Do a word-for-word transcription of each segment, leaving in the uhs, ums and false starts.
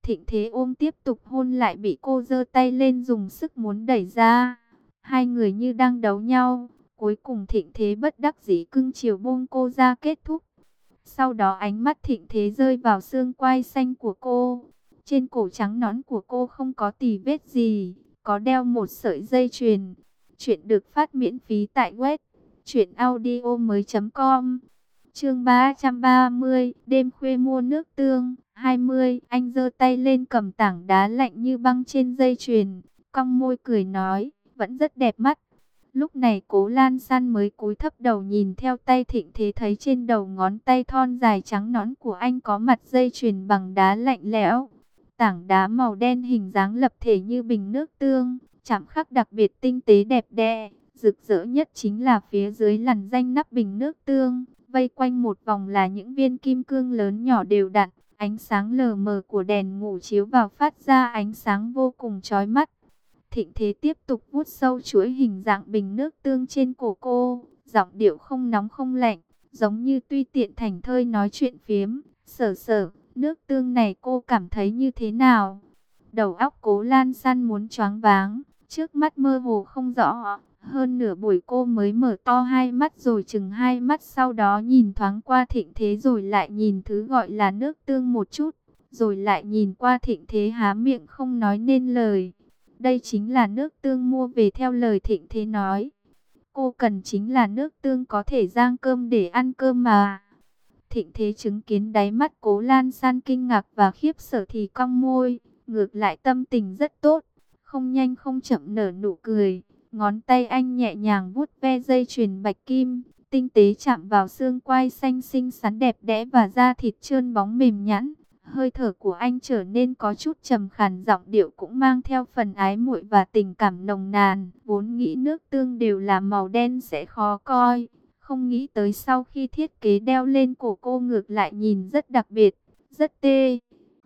Thịnh Thế ôm tiếp tục hôn lại bị cô giơ tay lên dùng sức muốn đẩy ra. Hai người như đang đấu nhau. Cuối cùng Thịnh Thế bất đắc dĩ cưng chiều buông cô ra kết thúc. Sau đó ánh mắt Thịnh Thế rơi vào xương quai xanh của cô. Trên cổ trắng nõn của cô không có tì vết gì, có đeo một sợi dây chuyền. Chuyện được phát miễn phí tại web truyện audio mới chấm com. Chương ba trăm ba mươi, đêm khuya mua nước tương. hai mươi, anh giơ tay lên cầm tảng đá lạnh như băng trên dây chuyền, cong môi cười nói, vẫn rất đẹp mắt. Lúc này Cố Lan San mới cúi thấp đầu nhìn theo tay Thịnh Thế, thấy trên đầu ngón tay thon dài trắng nõn của anh có mặt dây chuyền bằng đá lạnh lẽo. Tảng đá màu đen hình dáng lập thể như bình nước tương, chạm khắc đặc biệt tinh tế đẹp đẽ. Rực rỡ nhất chính là phía dưới lằn danh nắp bình nước tương, vây quanh một vòng là những viên kim cương lớn nhỏ đều đặn. Ánh sáng lờ mờ của đèn ngủ chiếu vào phát ra ánh sáng vô cùng chói mắt. Thịnh Thế tiếp tục vuốt sâu chuỗi hình dạng bình nước tương trên cổ cô, giọng điệu không nóng không lạnh, giống như tuy tiện thảnh thơi nói chuyện phiếm. Sở sở, nước tương này cô cảm thấy như thế nào? Đầu óc Cố Lan San muốn choáng váng, trước mắt mơ hồ không rõ. Hơn nửa buổi cô mới mở to hai mắt rồi chừng hai mắt, sau đó nhìn thoáng qua Thịnh Thế rồi lại nhìn thứ gọi là nước tương một chút, rồi lại nhìn qua Thịnh Thế há miệng không nói nên lời. Đây chính là nước tương mua về theo lời Thịnh Thế nói. Cô cần chính là nước tương có thể rang cơm để ăn cơm mà. Thịnh Thế chứng kiến đáy mắt Cố Lan San kinh ngạc và khiếp sợ thì cong môi, ngược lại tâm tình rất tốt, không nhanh không chậm nở nụ cười. Ngón tay anh nhẹ nhàng vuốt ve dây chuyền bạch kim, tinh tế chạm vào xương quai xanh xinh xắn đẹp đẽ và da thịt trơn bóng mềm nhẵn. Hơi thở của anh trở nên có chút trầm khàn, giọng điệu cũng mang theo phần ái muội và tình cảm nồng nàn. Vốn nghĩ nước tương đều là màu đen sẽ khó coi, không nghĩ tới sau khi thiết kế đeo lên cổ cô ngược lại nhìn rất đặc biệt, rất tê.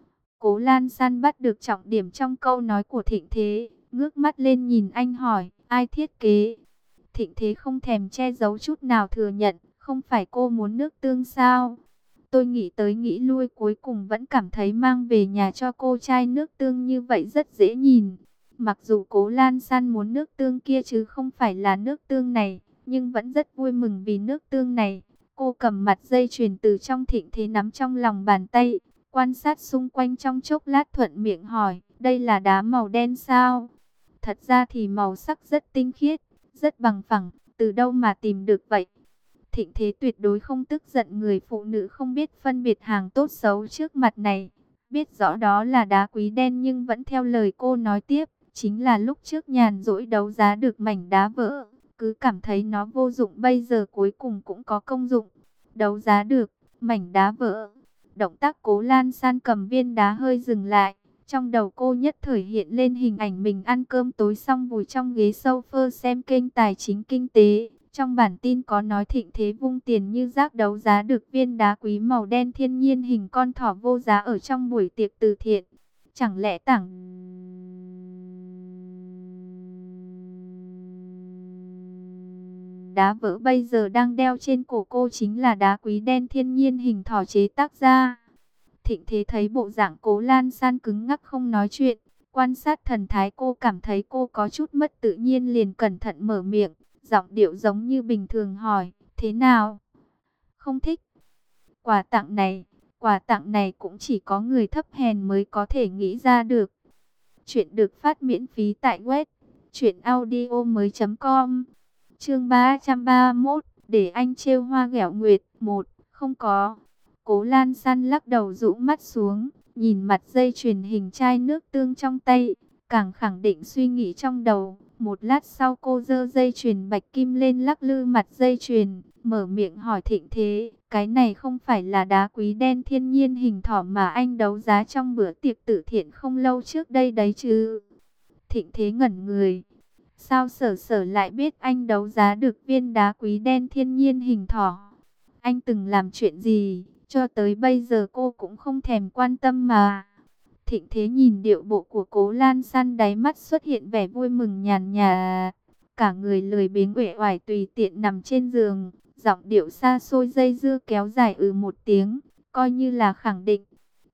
Cố Lan San bắt được trọng điểm trong câu nói của Thịnh Thế, ngước mắt lên nhìn anh hỏi, ai thiết kế? Thịnh Thế không thèm che giấu chút nào thừa nhận, không phải cô muốn nước tương sao? Tôi nghĩ tới nghĩ lui cuối cùng vẫn cảm thấy mang về nhà cho cô chai nước tương như vậy rất dễ nhìn. Mặc dù Cố Lan San muốn nước tương kia chứ không phải là nước tương này, nhưng vẫn rất vui mừng vì nước tương này. Cô cầm mặt dây chuyền từ trong Thịnh Thế nắm trong lòng bàn tay, quan sát xung quanh trong chốc lát thuận miệng hỏi, đây là đá màu đen sao? Thật ra thì màu sắc rất tinh khiết, rất bằng phẳng, từ đâu mà tìm được vậy? Thịnh Thế tuyệt đối không tức giận người phụ nữ không biết phân biệt hàng tốt xấu trước mặt này. Biết rõ đó là đá quý đen nhưng vẫn theo lời cô nói tiếp, chính là lúc trước nhàn rỗi đấu giá được mảnh đá vỡ, cứ cảm thấy nó vô dụng, bây giờ cuối cùng cũng có công dụng. Đấu giá được mảnh đá vỡ. Động tác Cố Lan San cầm viên đá hơi dừng lại, trong đầu cô nhất thời hiện lên hình ảnh mình ăn cơm tối xong vùi trong ghế sofa xem kênh tài chính kinh tế. Trong bản tin có nói Thịnh Thế vung tiền như rác đấu giá được viên đá quý màu đen thiên nhiên hình con thỏ vô giá ở trong buổi tiệc từ thiện. Chẳng lẽ tảng đá vỡ bây giờ đang đeo trên cổ cô chính là đá quý đen thiên nhiên hình thỏ chế tác ra? Thịnh Thế thấy bộ dạng Cố Lan San cứng ngắc không nói chuyện, quan sát thần thái cô cảm thấy cô có chút mất tự nhiên, liền cẩn thận mở miệng, giọng điệu giống như bình thường hỏi, thế nào? Không thích? Quà tặng này, quà tặng này cũng chỉ có người thấp hèn mới có thể nghĩ ra được. Chuyện được phát miễn phí tại web truyện audio mới chấm com. Chương ba trăm ba mươi mốt, để anh trêu hoa ghẹo nguyệt. Một, không có. Cố Lan San lắc đầu rũ mắt xuống, nhìn mặt dây chuyền hình chai nước tương trong tay, càng khẳng định suy nghĩ trong đầu. Một lát sau cô giơ dây chuyền bạch kim lên lắc lư mặt dây chuyền, mở miệng hỏi Thịnh Thế, cái này không phải là đá quý đen thiên nhiên hình thỏ mà anh đấu giá trong bữa tiệc từ thiện không lâu trước đây đấy chứ? Thịnh Thế ngẩn người, sao sở sở lại biết anh đấu giá được viên đá quý đen thiên nhiên hình thỏ? Anh từng làm chuyện gì? Cho tới bây giờ cô cũng không thèm quan tâm mà. Thịnh Thế nhìn điệu bộ của Cố Lan San, đáy mắt xuất hiện vẻ vui mừng nhàn nhạt. Cả người lười biếng uể oải tùy tiện nằm trên giường, giọng điệu xa xôi dây dưa kéo dài ừ một tiếng, coi như là khẳng định.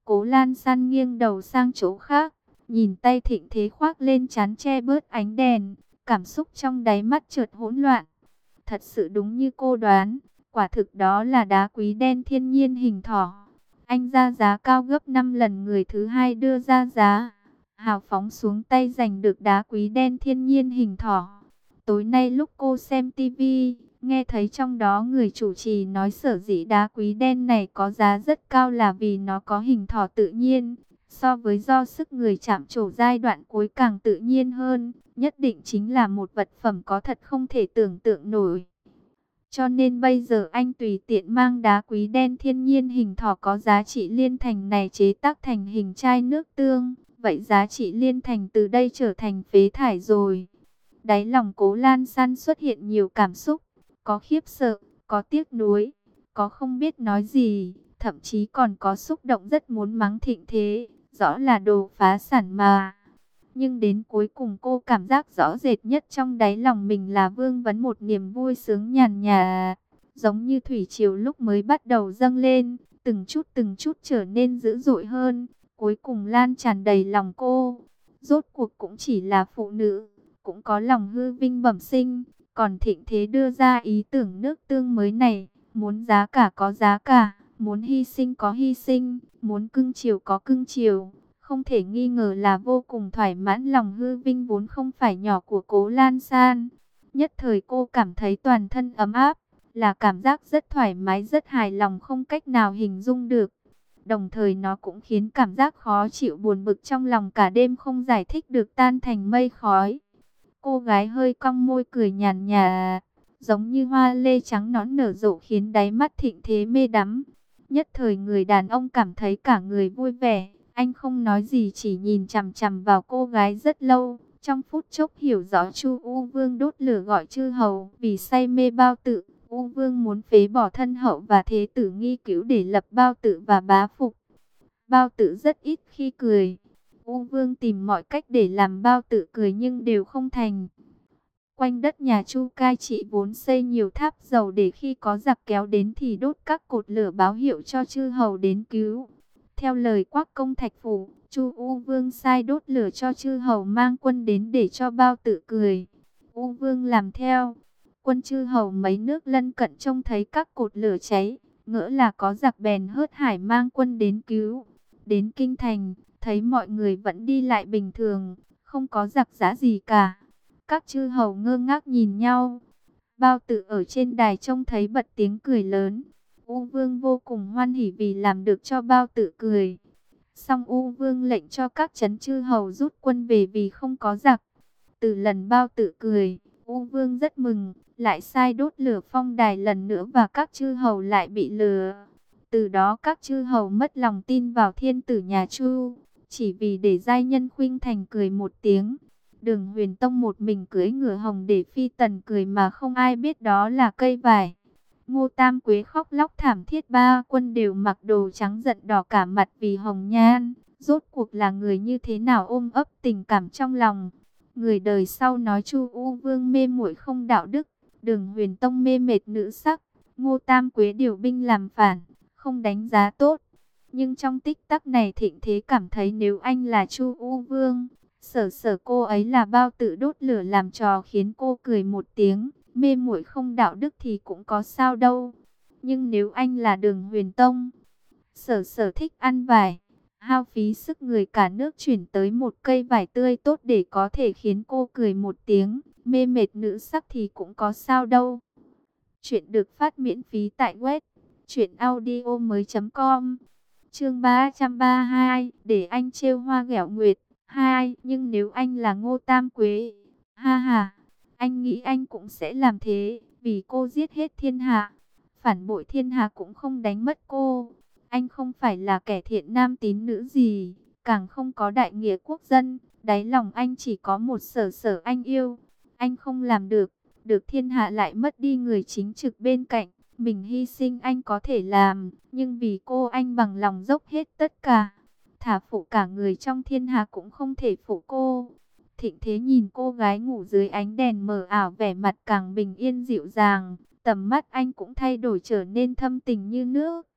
Cố Lan San nghiêng đầu sang chỗ khác, nhìn tay Thịnh Thế khoác lên trán che bớt ánh đèn, cảm xúc trong đáy mắt chợt hỗn loạn. Thật sự đúng như cô đoán, quả thực đó là đá quý đen thiên nhiên hình thỏ. Anh ra giá cao gấp năm lần người thứ hai đưa ra giá. Hào phóng xuống tay giành được đá quý đen thiên nhiên hình thỏ. Tối nay lúc cô xem tivi, nghe thấy trong đó người chủ trì nói sở dĩ đá quý đen này có giá rất cao là vì nó có hình thỏ tự nhiên. So với do sức người chạm trổ giai đoạn cuối càng tự nhiên hơn, nhất định chính là một vật phẩm có thật không thể tưởng tượng nổi. Cho nên bây giờ anh tùy tiện mang đá quý đen thiên nhiên hình thỏ có giá trị liên thành này chế tác thành hình chai nước tương. Vậy giá trị liên thành từ đây trở thành phế thải rồi. Đáy lòng Cố Lan San xuất hiện nhiều cảm xúc. Có khiếp sợ, có tiếc nuối, có không biết nói gì. Thậm chí còn có xúc động rất muốn mắng Thịnh Thế. Rõ là đồ phá sản mà. Nhưng đến cuối cùng cô cảm giác rõ rệt nhất trong đáy lòng mình là vương vấn một niềm vui sướng nhàn nhạt. Giống như thủy triều lúc mới bắt đầu dâng lên, từng chút từng chút trở nên dữ dội hơn. Cuối cùng lan tràn đầy lòng cô. Rốt cuộc cũng chỉ là phụ nữ, cũng có lòng hư vinh bẩm sinh. Còn Thịnh Thế đưa ra ý tưởng nước tương mới này, muốn giá cả có giá cả, muốn hy sinh có hy sinh, muốn cưng chiều có cưng chiều. Không thể nghi ngờ là vô cùng thoải mãn lòng hư vinh vốn không phải nhỏ của Cố Lan San. Nhất thời cô cảm thấy toàn thân ấm áp, là cảm giác rất thoải mái, rất hài lòng không cách nào hình dung được. Đồng thời nó cũng khiến cảm giác khó chịu buồn bực trong lòng cả đêm không giải thích được tan thành mây khói. Cô gái hơi cong môi cười nhàn nhạt, giống như hoa lê trắng nõn nở rộ khiến đáy mắt Thịnh Thế mê đắm. Nhất thời người đàn ông cảm thấy cả người vui vẻ. Anh không nói gì chỉ nhìn chằm chằm vào cô gái rất lâu. Trong phút chốc hiểu rõ Chu U Vương đốt lửa gọi chư hầu vì say mê Bao Tự. U Vương muốn phế bỏ thân hậu và thế tử Nghi Cữu để lập Bao Tự và bá phục. Bao Tự rất ít khi cười. U Vương tìm mọi cách để làm Bao Tự cười nhưng đều không thành. Quanh đất nhà Chu cai trị vốn xây nhiều tháp dầu để khi có giặc kéo đến thì đốt các cột lửa báo hiệu cho chư hầu đến cứu. Theo lời Quác Công Thạch Phủ, Chu U Vương sai đốt lửa cho chư hầu mang quân đến để cho Bao Tự cười. U Vương làm theo. Quân chư hầu mấy nước lân cận trông thấy các cột lửa cháy, ngỡ là có giặc bèn hớt hải mang quân đến cứu. Đến kinh thành, thấy mọi người vẫn đi lại bình thường, không có giặc giã gì cả. Các chư hầu ngơ ngác nhìn nhau. Bao Tự ở trên đài trông thấy bật tiếng cười lớn. U Vương vô cùng hoan hỉ vì làm được cho Bao Tự cười. Song U Vương lệnh cho các trấn chư hầu rút quân về vì không có giặc. Từ lần Bao Tự cười, U Vương rất mừng, lại sai đốt lửa phong đài lần nữa và các chư hầu lại bị lừa. Từ đó các chư hầu mất lòng tin vào thiên tử nhà Chu, chỉ vì để giai nhân khuynh thành cười một tiếng. Đường Huyền Tông một mình cưỡi ngựa hồng để phi tần cười mà không ai biết đó là cây vải. Ngô Tam Quế khóc lóc thảm thiết, ba quân đều mặc đồ trắng giận đỏ cả mặt vì hồng nhan. Rốt cuộc là người như thế nào ôm ấp tình cảm trong lòng. Người đời sau nói Chu U Vương mê muội không đạo đức, Đường Huyền Tông mê mệt nữ sắc, Ngô Tam Quế điều binh làm phản, không đánh giá tốt. Nhưng trong tích tắc này Thịnh Thế cảm thấy nếu anh là Chu U Vương, sở sở cô ấy là Bao Tự đốt lửa làm trò khiến cô cười một tiếng, mê muội không đạo đức thì cũng có sao đâu. Nhưng nếu anh là Đường Huyền Tông, sở sở thích ăn vải, hao phí sức người cả nước chuyển tới một cây vải tươi tốt để có thể khiến cô cười một tiếng, mê mệt nữ sắc thì cũng có sao đâu. Chuyện được phát miễn phí tại web truyện audio mới.com. Chương ba trăm ba mươi hai, để anh trêu hoa ghẹo nguyệt. Hai, nhưng nếu anh là Ngô Tam Quế, ha ha, anh nghĩ anh cũng sẽ làm thế, vì cô giết hết thiên hạ, phản bội thiên hạ cũng không đánh mất cô. Anh không phải là kẻ thiện nam tín nữ gì, càng không có đại nghĩa quốc dân, đáy lòng anh chỉ có một sở sở anh yêu. Anh không làm được, được thiên hạ lại mất đi người chính trực bên cạnh. Mình hy sinh anh có thể làm, nhưng vì cô anh bằng lòng dốc hết tất cả. Thả phụ cả người trong thiên hạ cũng không thể phụ cô. Thịnh Thế nhìn cô gái ngủ dưới ánh đèn mờ ảo, vẻ mặt càng bình yên dịu dàng. Tầm mắt anh cũng thay đổi trở nên thâm tình như nước.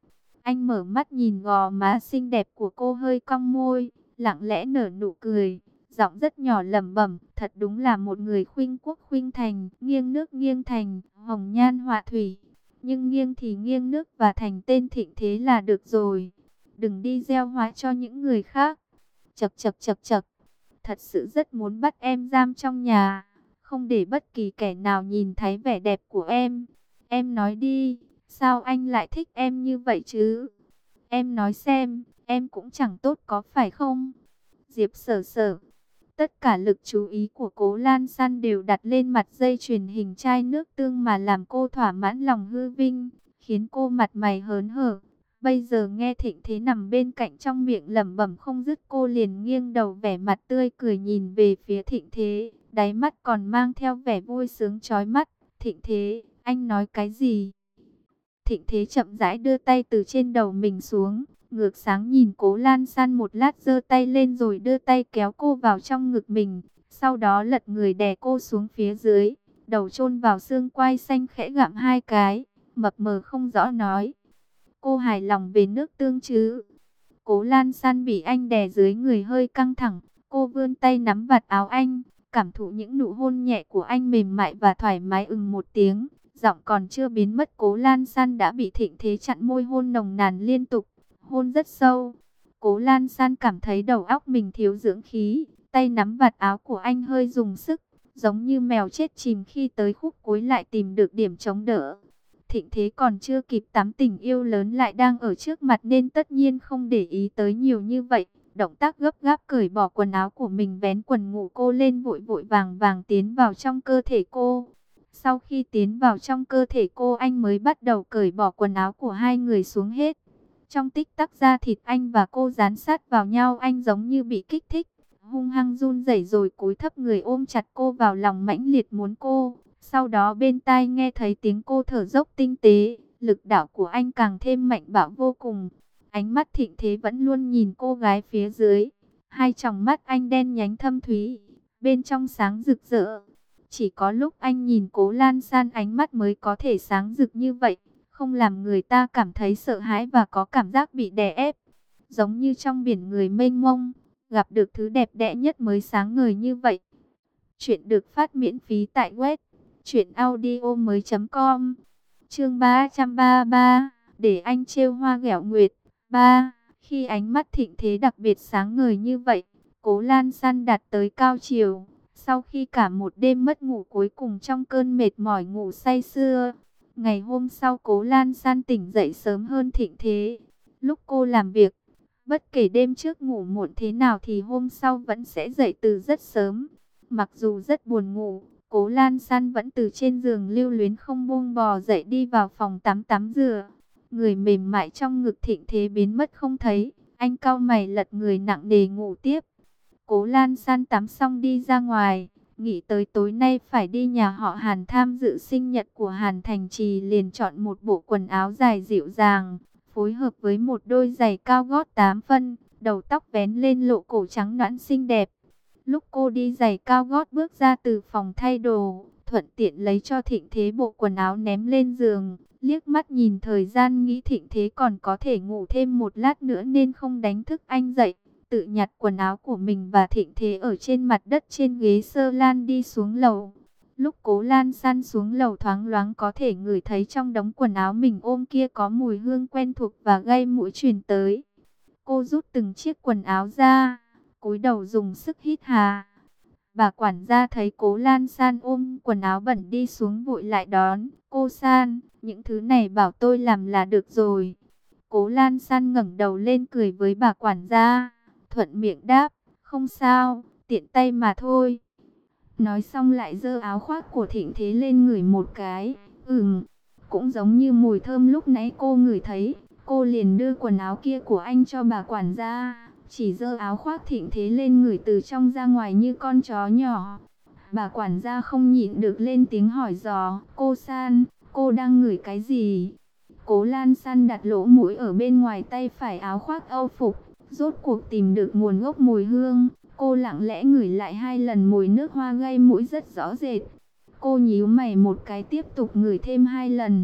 Anh mở mắt nhìn gò má xinh đẹp của cô, hơi cong môi, lặng lẽ nở nụ cười, giọng rất nhỏ lẩm bẩm, thật đúng là một người khuynh quốc khuynh thành, nghiêng nước nghiêng thành, hồng nhan họa thủy. Nhưng nghiêng thì nghiêng nước và thành tên Thịnh Thế là được rồi. Đừng đi gieo họa cho những người khác. Chậc chậc chậc chậc. Thật sự rất muốn bắt em giam trong nhà, không để bất kỳ kẻ nào nhìn thấy vẻ đẹp của em. Em nói đi, sao anh lại thích em như vậy chứ? Em nói xem, em cũng chẳng tốt có phải không? Diệp Sở Sở. Tất cả lực chú ý của Cố Lan San đều đặt lên mặt dây chuyền hình chai nước tương mà làm cô thỏa mãn lòng hư vinh, khiến cô mặt mày hớn hở. Bây giờ nghe Thịnh Thế nằm bên cạnh trong miệng lẩm bẩm không dứt, cô liền nghiêng đầu vẻ mặt tươi cười nhìn về phía Thịnh Thế, đáy mắt còn mang theo vẻ vui sướng chói mắt. Thịnh Thế, anh nói cái gì? Thịnh Thế chậm rãi đưa tay từ trên đầu mình xuống, ngược sáng nhìn Cố Lan San một lát, giơ tay lên rồi đưa tay kéo cô vào trong ngực mình, sau đó lật người đè cô xuống phía dưới, đầu chôn vào xương quai xanh khẽ gặm hai cái, mập mờ không rõ nói: cô hài lòng về nước tương chứ? Cố Lan San bị anh đè dưới người hơi căng thẳng, cô vươn tay nắm vạt áo anh, cảm thụ những nụ hôn nhẹ của anh mềm mại và thoải mái. Ừm một tiếng, giọng còn chưa biến mất, Cố Lan San đã bị Thịnh Thế chặn môi hôn nồng nàn liên tục, hôn rất sâu. Cố Lan San cảm thấy đầu óc mình thiếu dưỡng khí, tay nắm vạt áo của anh hơi dùng sức, giống như mèo chết chìm khi tới khúc cuối lại tìm được điểm chống đỡ. Thịnh Thế còn chưa kịp tắm, tình yêu lớn lại đang ở trước mặt nên tất nhiên không để ý tới nhiều như vậy. Động tác gấp gáp cởi bỏ quần áo của mình, vén quần ngủ cô lên, vội vội vàng vàng tiến vào trong cơ thể cô. Sau khi tiến vào trong cơ thể cô, anh mới bắt đầu cởi bỏ quần áo của hai người xuống hết. Trong tích tắc, da thịt anh và cô dán sát vào nhau, anh giống như bị kích thích, hung hăng run rẩy rồi cúi thấp người ôm chặt cô vào lòng, mãnh liệt muốn cô. Sau đó bên tai nghe thấy tiếng cô thở dốc tinh tế, lực đạo của anh càng thêm mạnh bạo vô cùng. Ánh mắt Thịnh Thế vẫn luôn nhìn cô gái phía dưới, hai tròng mắt anh đen nhánh thâm thúy, bên trong sáng rực rỡ. Chỉ có lúc anh nhìn Cố Lan San, ánh mắt mới có thể sáng rực như vậy, không làm người ta cảm thấy sợ hãi và có cảm giác bị đè ép. Giống như trong biển người mênh mông, gặp được thứ đẹp đẽ nhất mới sáng ngời như vậy. Chuyện được phát miễn phí tại web truyện audio mới chấm com. Chương ba trăm ba mươi ba, để anh trêu hoa ghẹo nguyệt. ba. Khi ánh mắt Thịnh Thế đặc biệt sáng ngời như vậy, Cố Lan San đạt tới cao triều. Sau khi cả một đêm mất ngủ, cuối cùng trong cơn mệt mỏi ngủ say sưa, ngày hôm sau Cố Lan San tỉnh dậy sớm hơn Thịnh Thế. Lúc cô làm việc, bất kể đêm trước ngủ muộn thế nào thì hôm sau vẫn sẽ dậy từ rất sớm. Mặc dù rất buồn ngủ, Cố Lan San vẫn từ trên giường lưu luyến không buông bò dậy đi vào phòng tắm tắm rửa. Người mềm mại trong ngực Thịnh Thế biến mất không thấy, anh cau mày lật người nặng nề ngủ tiếp. Cố Lan San tắm xong đi ra ngoài, nghĩ tới tối nay phải đi nhà họ Hàn tham dự sinh nhật của Hàn Thành Trì, liền chọn một bộ quần áo dài dịu dàng, phối hợp với một đôi giày cao gót tám phân, đầu tóc vén lên lộ cổ trắng nõn xinh đẹp. Lúc cô đi giày cao gót bước ra từ phòng thay đồ, thuận tiện lấy cho Thịnh Thế bộ quần áo ném lên giường, liếc mắt nhìn thời gian, nghĩ Thịnh Thế còn có thể ngủ thêm một lát nữa nên không đánh thức anh dậy. Tự nhặt quần áo của mình và Thịnh Thế ở trên mặt đất trên ghế sơ lan đi xuống lầu. Lúc Cố Lan San xuống lầu, thoáng loáng có thể ngửi thấy trong đống quần áo mình ôm kia có mùi hương quen thuộc và gây mũi truyền tới. Cô rút từng chiếc quần áo ra, cúi đầu dùng sức hít hà. Bà quản gia thấy Cố Lan San ôm quần áo bẩn đi xuống, vội lại đón: cô San, những thứ này bảo tôi làm là được rồi. Cố Lan San ngẩng đầu lên cười với bà quản gia, thuận miệng đáp: không sao, tiện tay mà thôi. Nói xong lại giơ áo khoác của Thịnh Thế lên ngửi một cái. Ừm, cũng giống như mùi thơm lúc nãy cô ngửi thấy. Cô liền đưa quần áo kia của anh cho bà quản gia, chỉ giơ áo khoác Thịnh Thế lên ngửi từ trong ra ngoài như con chó nhỏ. Bà quản gia không nhịn được lên tiếng hỏi dò: cô San, cô đang ngửi cái gì? Cố Lan San đặt lỗ mũi ở bên ngoài tay phải áo khoác âu phục, rốt cuộc tìm được nguồn gốc mùi hương. Cô lặng lẽ ngửi lại hai lần, mùi nước hoa gây mũi rất rõ rệt. Cô nhíu mày một cái, tiếp tục ngửi thêm hai lần.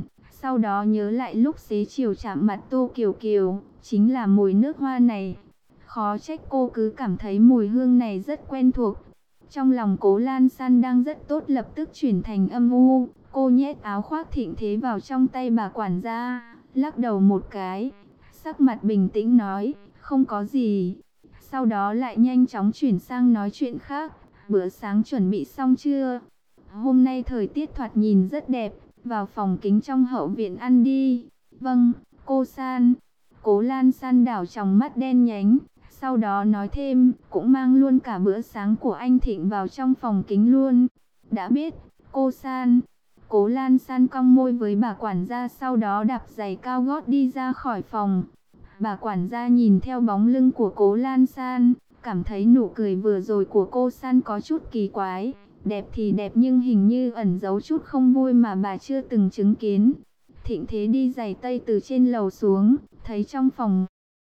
Sau đó nhớ lại lúc xế chiều chạm mặt Tô Kiều Kiều, chính là mùi nước hoa này. Khó trách cô cứ cảm thấy mùi hương này rất quen thuộc. Trong lòng Cố Lan San đang rất tốt lập tức chuyển thành âm u. Cô nhét áo khoác Thịnh Thế vào trong tay bà quản gia, lắc đầu một cái, sắc mặt bình tĩnh nói, không có gì. Sau đó lại nhanh chóng chuyển sang nói chuyện khác. Bữa sáng chuẩn bị xong chưa? Hôm nay thời tiết thoạt nhìn rất đẹp, vào phòng kính trong hậu viện ăn đi. Vâng, cô San. Cố Lan San đảo trong mắt đen nhánh, sau đó nói thêm, cũng mang luôn cả bữa sáng của anh Thịnh vào trong phòng kính luôn. Đã biết, cô San. Cố Lan San cong môi với bà quản gia, sau đó đạp giày cao gót đi ra khỏi phòng. Bà quản gia nhìn theo bóng lưng của Cố Lan San, cảm thấy nụ cười vừa rồi của cô San có chút kỳ quái. Đẹp thì đẹp nhưng hình như ẩn giấu chút không vui mà bà chưa từng chứng kiến. Thịnh Thế đi giày tây từ trên lầu xuống, thấy trong phòng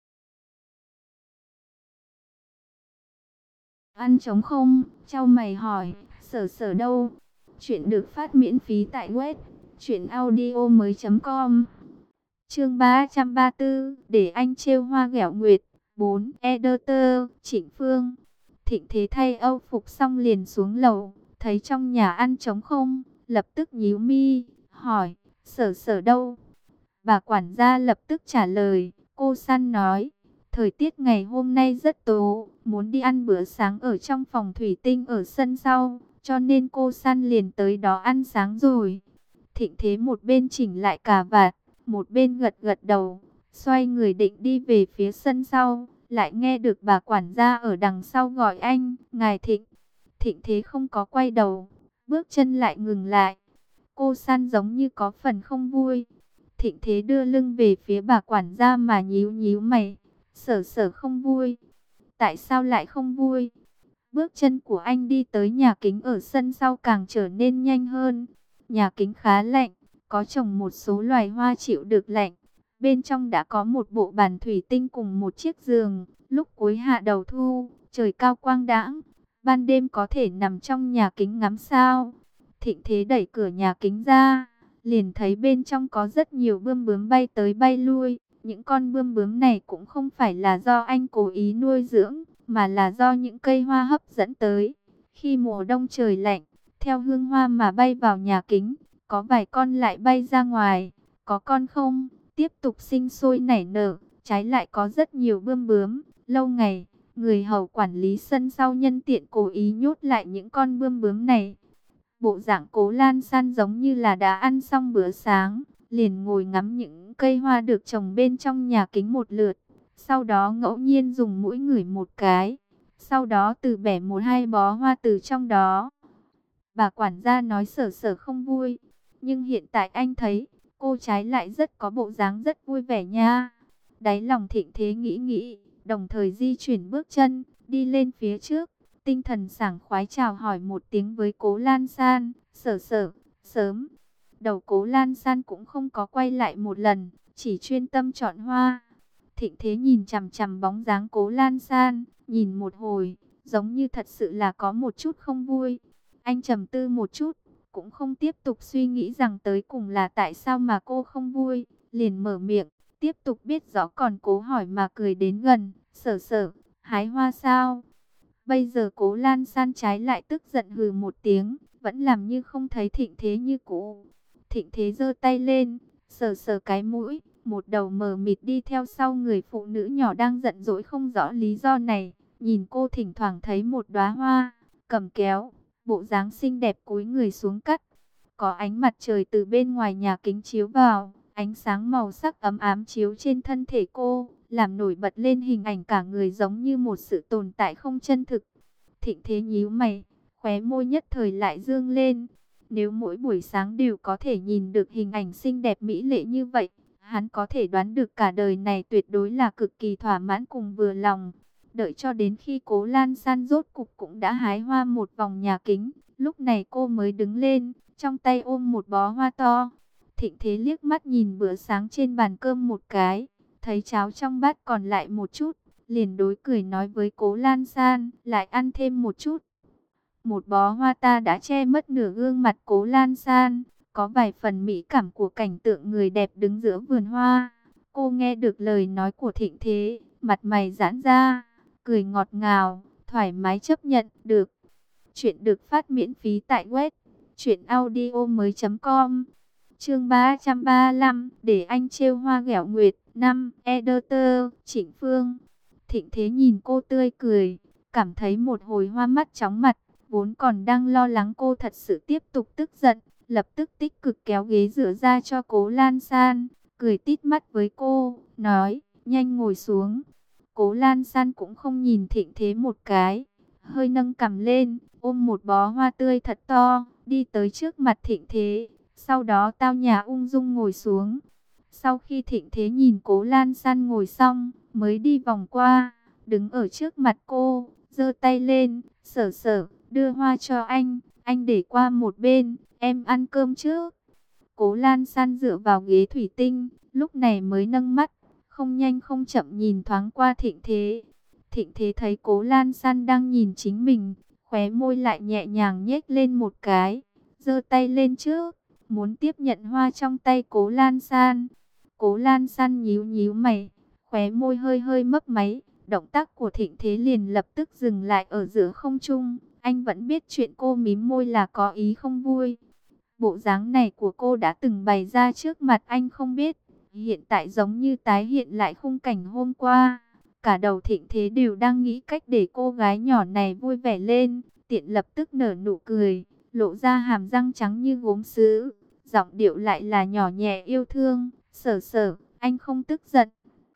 ăn trống không, chau mày hỏi, Sở Sở đâu? Chuyện được phát miễn phí tại web truyện audio mới chấm com. Chương ba trăm ba mươi tư, để anh trêu hoa ghẹo nguyệt. bốn. Editor, Trịnh Phương. Thịnh Thế thay âu phục xong liền xuống lầu, thấy trong nhà ăn trống không, lập tức nhíu mi, hỏi, Sở Sở đâu? Bà quản gia lập tức trả lời, cô San nói, thời tiết ngày hôm nay rất tố, muốn đi ăn bữa sáng ở trong phòng thủy tinh ở sân sau, cho nên cô San liền tới đó ăn sáng rồi. Thịnh Thế một bên chỉnh lại cà vạt, một bên gật gật đầu, xoay người định đi về phía sân sau, lại nghe được bà quản gia ở đằng sau gọi anh, ngài Thịnh. Thịnh Thế không có quay đầu, bước chân lại ngừng lại. Cô San giống như có phần không vui. Thịnh Thế đưa lưng về phía bà quản gia mà nhíu nhíu mày. Sở Sở không vui. Tại sao lại không vui? Bước chân của anh đi tới nhà kính ở sân sau càng trở nên nhanh hơn. Nhà kính khá lạnh, có trồng một số loài hoa chịu được lạnh. Bên trong đã có một bộ bàn thủy tinh cùng một chiếc giường. Lúc cuối hạ đầu thu, trời cao quang đãng, ban đêm có thể nằm trong nhà kính ngắm sao. Thịnh Thế đẩy cửa nhà kính ra, liền thấy bên trong có rất nhiều bươm bướm bay tới bay lui. Những con bươm bướm này cũng không phải là do anh cố ý nuôi dưỡng, mà là do những cây hoa hấp dẫn tới. Khi mùa đông trời lạnh, theo hương hoa mà bay vào nhà kính, có vài con lại bay ra ngoài, có con không, tiếp tục sinh sôi nảy nở, trái lại có rất nhiều bươm bướm. Lâu ngày, người hầu quản lý sân sau nhân tiện cố ý nhốt lại những con bươm bướm này. Bộ dạng Cố Lan San giống như là đã ăn xong bữa sáng, liền ngồi ngắm những cây hoa được trồng bên trong nhà kính một lượt. Sau đó ngẫu nhiên dùng mũi ngửi một cái, sau đó từ bẻ một hai bó hoa từ trong đó. Bà quản gia nói Sở Sở không vui, nhưng hiện tại anh thấy cô trái lại rất có bộ dáng rất vui vẻ nha. Đáy lòng Thịnh Thế nghĩ nghĩ, đồng thời di chuyển bước chân, đi lên phía trước. Tinh thần sảng khoái chào hỏi một tiếng với Cố Lan San, Sở Sở, sớm. Đầu Cố Lan San cũng không có quay lại một lần, chỉ chuyên tâm chọn hoa. Thịnh Thế nhìn chằm chằm bóng dáng Cố Lan San, nhìn một hồi, giống như thật sự là có một chút không vui. Anh trầm tư một chút, cũng không tiếp tục suy nghĩ rằng tới cùng là tại sao mà cô không vui, liền mở miệng, tiếp tục biết rõ còn cố hỏi mà cười đến gần, Sở Sở, hái hoa sao? Bây giờ Cố Lan San trái lại tức giận hừ một tiếng, vẫn làm như không thấy Thịnh Thế như cũ. Thịnh Thế giơ tay lên, sờ sờ cái mũi, một đầu mờ mịt đi theo sau người phụ nữ nhỏ đang giận dỗi không rõ lý do này. Nhìn cô thỉnh thoảng thấy một đóa hoa, cầm kéo, bộ dáng xinh đẹp cúi người xuống cắt. Có ánh mặt trời từ bên ngoài nhà kính chiếu vào, ánh sáng màu sắc ấm ám chiếu trên thân thể cô, làm nổi bật lên hình ảnh cả người giống như một sự tồn tại không chân thực. Thịnh Thế nhíu mày, khóe môi nhất thời lại dương lên. Nếu mỗi buổi sáng đều có thể nhìn được hình ảnh xinh đẹp mỹ lệ như vậy, hắn có thể đoán được cả đời này tuyệt đối là cực kỳ thỏa mãn cùng vừa lòng. Đợi cho đến khi Cố Lan San rốt cục cũng đã hái hoa một vòng nhà kính, lúc này cô mới đứng lên, trong tay ôm một bó hoa to. Thịnh Thế liếc mắt nhìn bữa sáng trên bàn cơm một cái, thấy cháo trong bát còn lại một chút, liền đối cười nói với Cố Lan San, lại ăn thêm một chút. Một bó hoa ta đã che mất nửa gương mặt Cố Lan San, có vài phần mỹ cảm của cảnh tượng người đẹp đứng giữa vườn hoa. Cô nghe được lời nói của Thịnh Thế, mặt mày giãn ra, cười ngọt ngào, thoải mái chấp nhận được. Chuyện được phát miễn phí tại web truyện audio mới chấm com. Chương ba trăm ba mươi lăm, để anh trêu hoa ghẹo nguyệt. Năm, Editor, Trịnh Phương. Thịnh Thế nhìn cô tươi cười, cảm thấy một hồi hoa mắt chóng mặt, vốn còn đang lo lắng cô thật sự tiếp tục tức giận, lập tức tích cực kéo ghế dựa ra cho Cố Lan San, cười tít mắt với cô, nói, nhanh ngồi xuống. Cố Lan San cũng không nhìn Thịnh Thế một cái, hơi nâng cằm lên, ôm một bó hoa tươi thật to, đi tới trước mặt Thịnh Thế, sau đó tao nhã ung dung ngồi xuống. Sau khi Thịnh Thế nhìn Cố Lan San ngồi xong, mới đi vòng qua, đứng ở trước mặt cô, giơ tay lên, sở sở, đưa hoa cho anh, anh để qua một bên, em ăn cơm trước. Cố Lan San dựa vào ghế thủy tinh, lúc này mới nâng mắt, không nhanh không chậm nhìn thoáng qua Thịnh Thế. Thịnh Thế thấy Cố Lan San đang nhìn chính mình, khóe môi lại nhẹ nhàng nhếch lên một cái, giơ tay lên trước, muốn tiếp nhận hoa trong tay Cố Lan San. Cố Lan San nhíu nhíu mày, khóe môi hơi hơi mấp máy, động tác của Thịnh Thế liền lập tức dừng lại ở giữa không trung. Anh vẫn biết chuyện cô mím môi là có ý không vui. Bộ dáng này của cô đã từng bày ra trước mặt anh không biết, hiện tại giống như tái hiện lại khung cảnh hôm qua. Cả đầu Thịnh Thế đều đang nghĩ cách để cô gái nhỏ này vui vẻ lên, tiện lập tức nở nụ cười, lộ ra hàm răng trắng như gốm sứ, giọng điệu lại là nhỏ nhẹ yêu thương. Sở sở, anh không tức giận.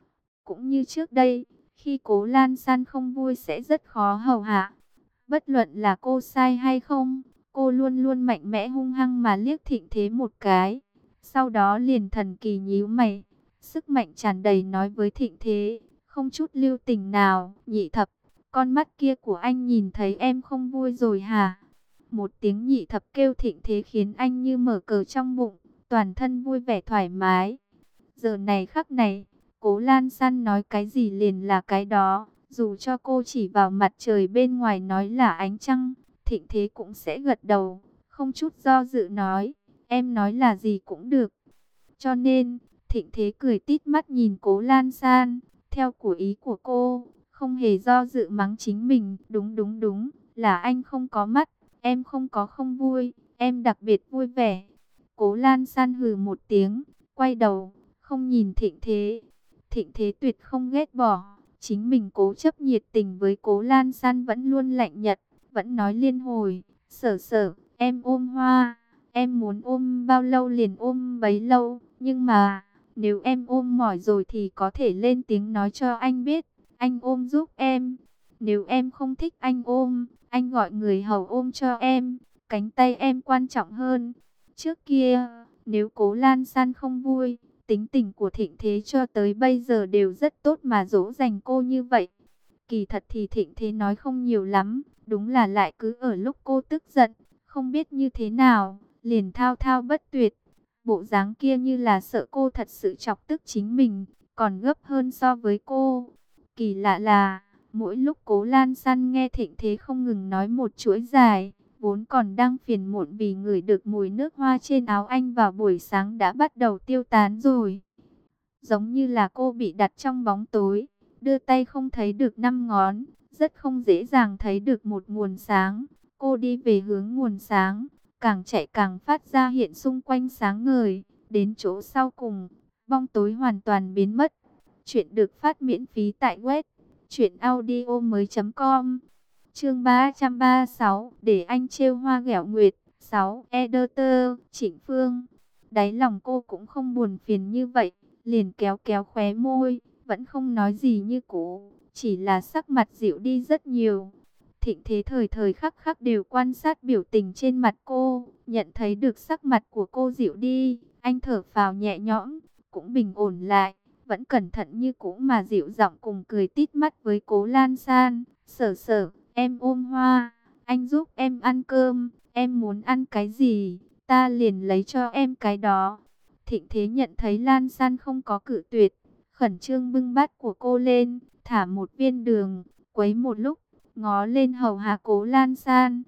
Cũng như trước đây, khi Cố Lan San không vui sẽ rất khó hầu hạ. Bất luận là cô sai hay không, cô luôn luôn mạnh mẽ hung hăng mà liếc Thịnh Thế một cái. Sau đó liền thần kỳ nhíu mày, sức mạnh tràn đầy nói với Thịnh Thế, không chút lưu tình nào, Nhị Thập, con mắt kia của anh nhìn thấy em không vui rồi hả? Một tiếng Nhị Thập kêu Thịnh Thế khiến anh như mở cờ trong bụng, toàn thân vui vẻ thoải mái. Giờ này khắc này, Cố Lan San nói cái gì liền là cái đó, dù cho cô chỉ vào mặt trời bên ngoài nói là ánh trăng, Thịnh Thế cũng sẽ gật đầu, không chút do dự nói, em nói là gì cũng được. Cho nên, Thịnh Thế cười tít mắt nhìn Cố Lan San, theo của ý của cô, không hề do dự mắng chính mình, đúng đúng đúng, là anh không có mắt, em không có không vui, em đặc biệt vui vẻ. Cố Lan San hừ một tiếng, quay đầu, không nhìn Thịnh Thế. Thịnh Thế tuyệt không ghét bỏ, chính mình cố chấp nhiệt tình với Cố Lan San vẫn luôn lạnh nhật, vẫn nói liên hồi, sở sở, em ôm hoa, em muốn ôm bao lâu liền ôm bấy lâu, nhưng mà, nếu em ôm mỏi rồi thì có thể lên tiếng nói cho anh biết, anh ôm giúp em. Nếu em không thích anh ôm, anh gọi người hầu ôm cho em, cánh tay em quan trọng hơn. Trước kia, nếu Cố Lan San không vui, tính tình của Thịnh Thế cho tới bây giờ đều rất tốt mà dỗ dành cô như vậy. Kỳ thật thì Thịnh Thế nói không nhiều lắm, đúng là lại cứ ở lúc cô tức giận, không biết như thế nào, liền thao thao bất tuyệt. Bộ dáng kia như là sợ cô thật sự chọc tức chính mình, còn gấp hơn so với cô. Kỳ lạ là, mỗi lúc Cố Lan San nghe Thịnh Thế không ngừng nói một chuỗi dài, vốn còn đang phiền muộn vì ngửi được mùi nước hoa trên áo anh vào buổi sáng đã bắt đầu tiêu tán rồi. Giống như là cô bị đặt trong bóng tối, đưa tay không thấy được năm ngón, rất không dễ dàng thấy được một nguồn sáng. Cô đi về hướng nguồn sáng, càng chạy càng phát ra hiện xung quanh sáng ngời, đến chỗ sau cùng, bóng tối hoàn toàn biến mất. Chuyện được phát miễn phí tại web truyện audio mới chấm com. Chương ba trăm ba mươi sáu, để anh trêu hoa ghẹo nguyệt. Sáu, Editor, Trịnh Phương. Đáy lòng cô cũng không buồn phiền như vậy, liền kéo kéo khóe môi, vẫn không nói gì như cũ, chỉ là sắc mặt dịu đi rất nhiều. Thịnh Thế thời thời khắc khắc đều quan sát biểu tình trên mặt cô, nhận thấy được sắc mặt của cô dịu đi, anh thở phào nhẹ nhõm, cũng bình ổn lại, vẫn cẩn thận như cũ mà dịu giọng cùng cười tít mắt với Cố Lan San. Sở sở, em ôm hoa, anh giúp em ăn cơm, em muốn ăn cái gì, ta liền lấy cho em cái đó. Thịnh Thế nhận thấy Lan San không có cự tuyệt, khẩn trương bưng bát của cô lên, thả một viên đường, quấy một lúc, ngó lên hầu hạ Cố Lan San.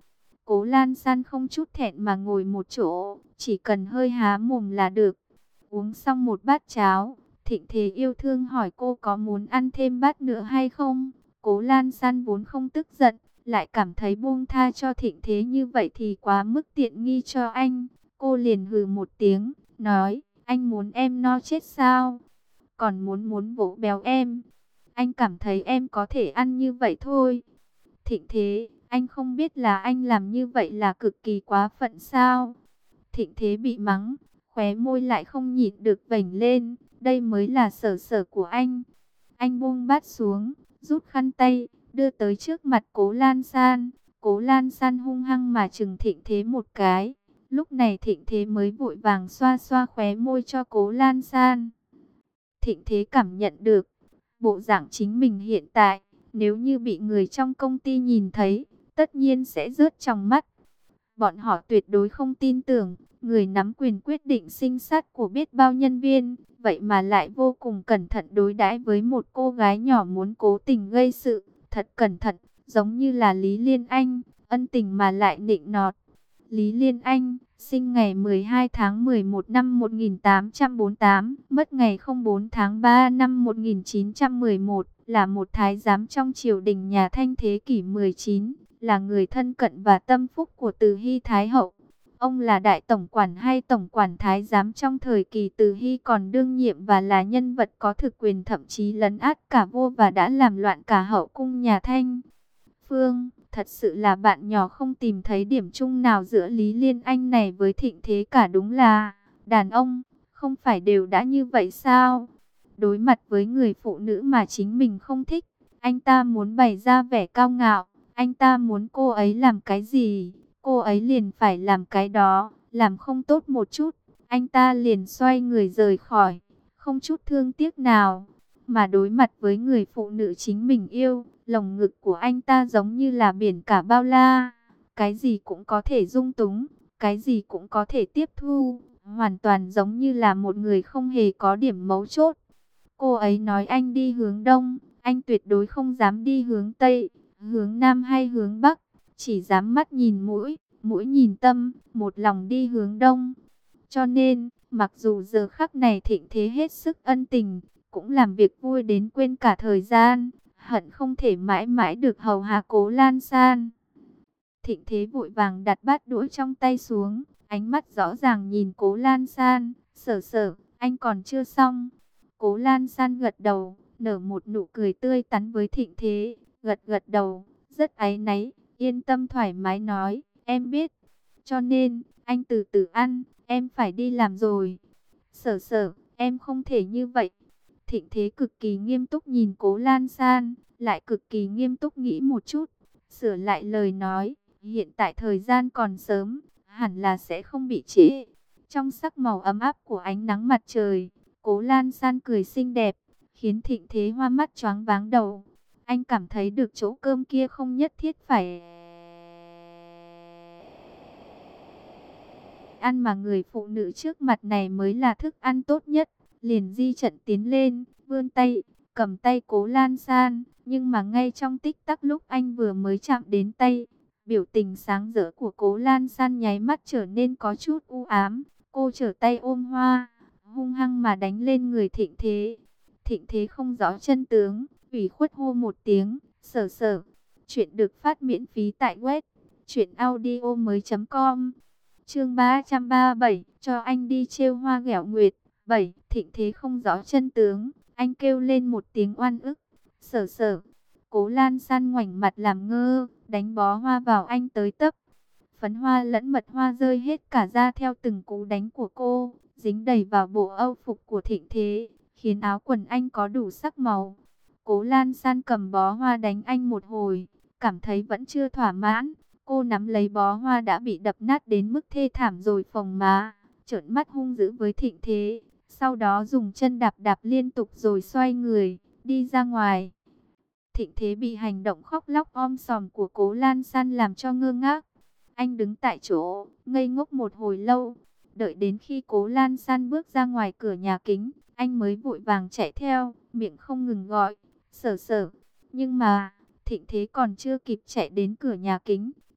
Cố Lan San không chút thẹn mà ngồi một chỗ, chỉ cần hơi há mồm là được. Uống xong một bát cháo, Thịnh Thế yêu thương hỏi cô có muốn ăn thêm bát nữa hay không. Cố Lan San vốn không tức giận, lại cảm thấy buông tha cho Thịnh Thế như vậy thì quá mức tiện nghi cho anh. Cô liền hừ một tiếng, nói, anh muốn em no chết sao? Còn muốn muốn vỗ béo em. Anh cảm thấy em có thể ăn như vậy thôi. Thịnh Thế, anh không biết là anh làm như vậy là cực kỳ quá phận sao? Thịnh Thế bị mắng, khóe môi lại không nhịn được vểnh lên. Đây mới là sở sở của anh. Anh buông bát xuống, rút khăn tay, đưa tới trước mặt Cố Lan San. Cố Lan San hung hăng mà chừng Thịnh Thế một cái. Lúc này Thịnh Thế mới vội vàng xoa xoa khóe môi cho Cố Lan San. Thịnh Thế cảm nhận được bộ dạng chính mình hiện tại, nếu như bị người trong công ty nhìn thấy, tất nhiên sẽ rớt trong mắt. Bọn họ tuyệt đối không tin tưởng, người nắm quyền quyết định sinh sát của biết bao nhân viên, vậy mà lại vô cùng cẩn thận đối đãi với một cô gái nhỏ muốn cố tình gây sự, thật cẩn thận, giống như là Lý Liên Anh, ân tình mà lại nịnh nọt. Lý Liên Anh, sinh ngày mười hai tháng mười một năm một nghìn tám trăm bốn mươi tám, mất ngày không bốn tháng ba năm một nghìn chín trăm mười một, là một thái giám trong triều đình nhà Thanh thế kỷ mười chín, là người thân cận và tâm phúc của Từ Hy Thái Hậu. Ông là đại tổng quản hay tổng quản thái giám trong thời kỳ Từ Hy còn đương nhiệm và là nhân vật có thực quyền, thậm chí lấn át cả vua và đã làm loạn cả hậu cung nhà Thanh. Phương, thật sự là bạn nhỏ không tìm thấy điểm chung nào giữa Lý Liên Anh này với Thịnh Thế cả, đúng là đàn ông, không phải đều đã như vậy sao? Đối mặt với người phụ nữ mà chính mình không thích, anh ta muốn bày ra vẻ cao ngạo, anh ta muốn cô ấy làm cái gì, cô ấy liền phải làm cái đó, làm không tốt một chút, anh ta liền xoay người rời khỏi, không chút thương tiếc nào. Mà đối mặt với người phụ nữ chính mình yêu, lồng ngực của anh ta giống như là biển cả bao la, cái gì cũng có thể dung túng, cái gì cũng có thể tiếp thu, hoàn toàn giống như là một người không hề có điểm mấu chốt. Cô ấy nói anh đi hướng đông, anh tuyệt đối không dám đi hướng tây, hướng nam hay hướng bắc, chỉ dám mắt nhìn mũi, mũi nhìn tâm, một lòng đi hướng đông. Cho nên, mặc dù giờ khắc này Thịnh Thế hết sức ân tình, cũng làm việc vui đến quên cả thời gian, hận không thể mãi mãi được hầu hạ Cố Lan San. Thịnh Thế vội vàng đặt bát đũa trong tay xuống, ánh mắt rõ ràng nhìn Cố Lan San, sở sở, anh còn chưa xong. Cố Lan San gật đầu, nở một nụ cười tươi tắn với Thịnh Thế, gật gật đầu, rất áy náy, yên tâm thoải mái nói, em biết, cho nên, anh từ từ ăn, em phải đi làm rồi. Sở sở, em không thể như vậy. Thịnh Thế cực kỳ nghiêm túc nhìn Cố Lan San, lại cực kỳ nghiêm túc nghĩ một chút, sửa lại lời nói, hiện tại thời gian còn sớm, hẳn là sẽ không bị trễ. Trong sắc màu ấm áp của ánh nắng mặt trời, Cố Lan San cười xinh đẹp, khiến Thịnh Thế hoa mắt choáng váng đầu. Anh cảm thấy được chỗ cơm kia không nhất thiết phải ăn, mà người phụ nữ trước mặt này mới là thức ăn tốt nhất. Liền di trận tiến lên, vươn tay, cầm tay Cố Lan San, nhưng mà ngay trong tích tắc lúc anh vừa mới chạm đến tay, biểu tình sáng rỡ của Cố Lan San nháy mắt trở nên có chút u ám. Cô trở tay ôm hoa, hung hăng mà đánh lên người Thịnh Thế. Thịnh Thế không rõ chân tướng, ủy khuất hô một tiếng, sở sở. Chuyện được phát miễn phí tại web truyện audio mới chấm com. Chương ba trăm ba mươi bảy, cho anh đi trêu hoa ghẹo nguyệt. bảy. Thịnh Thế không rõ chân tướng, anh kêu lên một tiếng oan ức. Sở sở. Cố Lan San ngoảnh mặt làm ngơ, đánh bó hoa vào anh tới tấp. Phấn hoa lẫn mật hoa rơi hết cả ra theo từng cú đánh của cô, dính đầy vào bộ âu phục của Thịnh Thế, khiến áo quần anh có đủ sắc màu. Cố Lan San cầm bó hoa đánh anh một hồi, cảm thấy vẫn chưa thỏa mãn. Cô nắm lấy bó hoa đã bị đập nát đến mức thê thảm rồi phồng má, trợn mắt hung dữ với Thịnh Thế. Sau đó dùng chân đạp đạp liên tục rồi xoay người, đi ra ngoài. Thịnh Thế bị hành động khóc lóc om sòm của Cố Lan San làm cho ngơ ngác. Anh đứng tại chỗ, ngây ngốc một hồi lâu. Đợi đến khi Cố Lan San bước ra ngoài cửa nhà kính, anh mới vội vàng chạy theo, miệng không ngừng gọi, sở sở. Nhưng mà, Thịnh Thế còn chưa kịp chạy đến cửa nhà kính,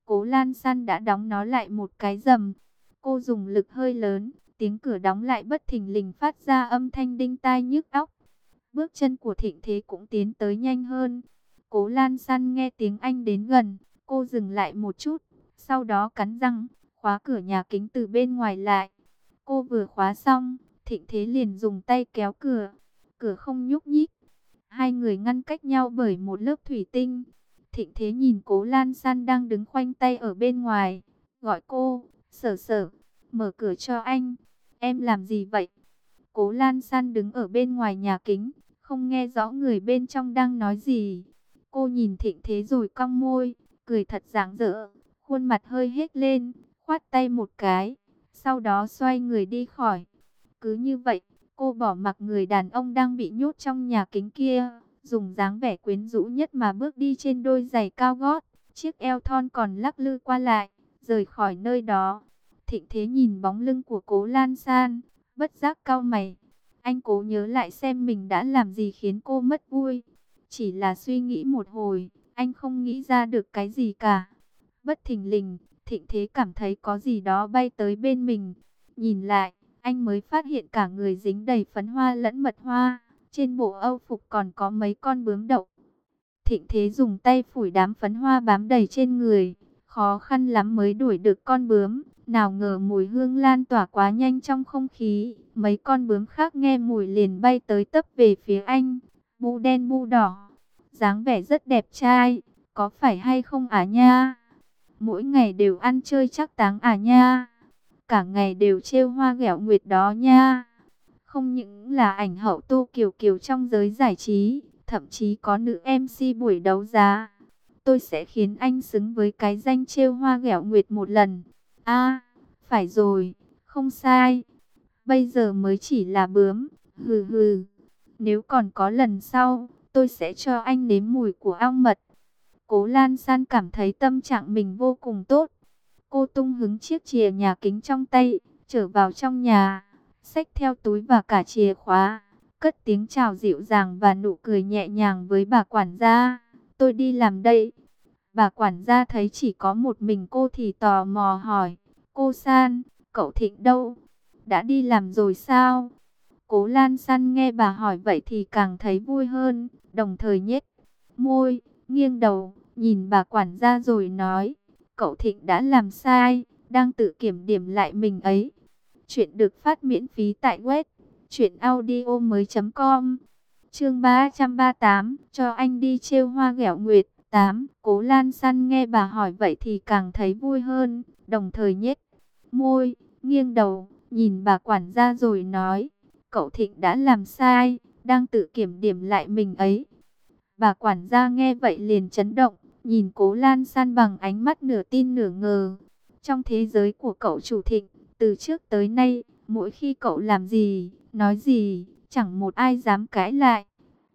Cố Lan San đã đóng nó lại một cái rầm. Cô dùng lực hơi lớn, tiếng cửa đóng lại bất thình lình phát ra âm thanh đinh tai nhức óc. Bước chân của Thịnh Thế cũng tiến tới nhanh hơn. Cố Lan San nghe tiếng anh đến gần, cô dừng lại một chút, sau đó cắn răng, khóa cửa nhà kính từ bên ngoài lại. Cô vừa khóa xong, Thịnh Thế liền dùng tay kéo cửa. Cửa không nhúc nhích. Hai người ngăn cách nhau bởi một lớp thủy tinh. Thịnh Thế nhìn Cố Lan San đang đứng khoanh tay ở bên ngoài, gọi cô, Sở Sở, mở cửa cho anh. Em làm gì vậy? Cố Lan San đứng ở bên ngoài nhà kính, không nghe rõ người bên trong đang nói gì. Cô nhìn Thịnh Thế rồi cong môi, cười thật rạng rỡ, khuôn mặt hơi hết lên, khoát tay một cái, sau đó xoay người đi khỏi. Cứ như vậy, cô bỏ mặc người đàn ông đang bị nhốt trong nhà kính kia, dùng dáng vẻ quyến rũ nhất mà bước đi trên đôi giày cao gót, chiếc eo thon còn lắc lư qua lại, rời khỏi nơi đó. Thịnh Thế nhìn bóng lưng của Cố Lan San, bất giác cau mày. Anh cố nhớ lại xem mình đã làm gì khiến cô mất vui. Chỉ là suy nghĩ một hồi, anh không nghĩ ra được cái gì cả. Bất thình lình, Thịnh Thế cảm thấy có gì đó bay tới bên mình. Nhìn lại, anh mới phát hiện cả người dính đầy phấn hoa lẫn mật hoa. Trên bộ âu phục còn có mấy con bướm đậu. Thịnh Thế dùng tay phủi đám phấn hoa bám đầy trên người. Khó khăn lắm mới đuổi được con bướm. Nào ngờ mùi hương lan tỏa quá nhanh trong không khí. Mấy con bướm khác nghe mùi liền bay tới tấp về phía anh. Bu đen bu đỏ. Dáng vẻ rất đẹp trai. Có phải hay không à nha? Mỗi ngày đều ăn chơi chắc táng à nha? Cả ngày đều trêu hoa ghẹo nguyệt đó nha. Không những là ảnh hậu Tô Kiều Kiều trong giới giải trí, thậm chí có nữ em xê buổi đấu giá. Tôi sẽ khiến anh xứng với cái danh trêu hoa ghẹo nguyệt một lần. À, phải rồi, không sai. Bây giờ mới chỉ là bướm, hừ hừ. Nếu còn có lần sau, tôi sẽ cho anh nếm mùi của ong mật. Cố Lan San cảm thấy tâm trạng mình vô cùng tốt. Cô tung hứng chiếc chìa nhà kính trong tay, trở vào trong nhà, xách theo túi và cả chìa khóa, cất tiếng chào dịu dàng và nụ cười nhẹ nhàng với bà quản gia. Tôi đi làm đây. Bà quản gia thấy chỉ có một mình cô thì tò mò hỏi, cô San, cậu Thịnh đâu? Đã đi làm rồi sao? Cố Lan San nghe bà hỏi vậy thì càng thấy vui hơn, đồng thời nhếch môi, nghiêng đầu, nhìn bà quản gia rồi nói, cậu Thịnh đã làm sai, đang tự kiểm điểm lại mình ấy. Chuyện được phát miễn phí tại web truyện audio mới chấm com. Chương ba trăm ba mươi tám, cho anh đi trêu hoa ghẹo nguyệt. tám. Cố Lan San nghe bà hỏi vậy thì càng thấy vui hơn, đồng thời nhếch môi, nghiêng đầu, nhìn bà quản gia rồi nói, cậu Thịnh đã làm sai, đang tự kiểm điểm lại mình ấy. Bà quản gia nghe vậy liền chấn động, nhìn Cố Lan San bằng ánh mắt nửa tin nửa ngờ. Trong thế giới của cậu chủ Thịnh, từ trước tới nay, mỗi khi cậu làm gì, nói gì, chẳng một ai dám cãi lại.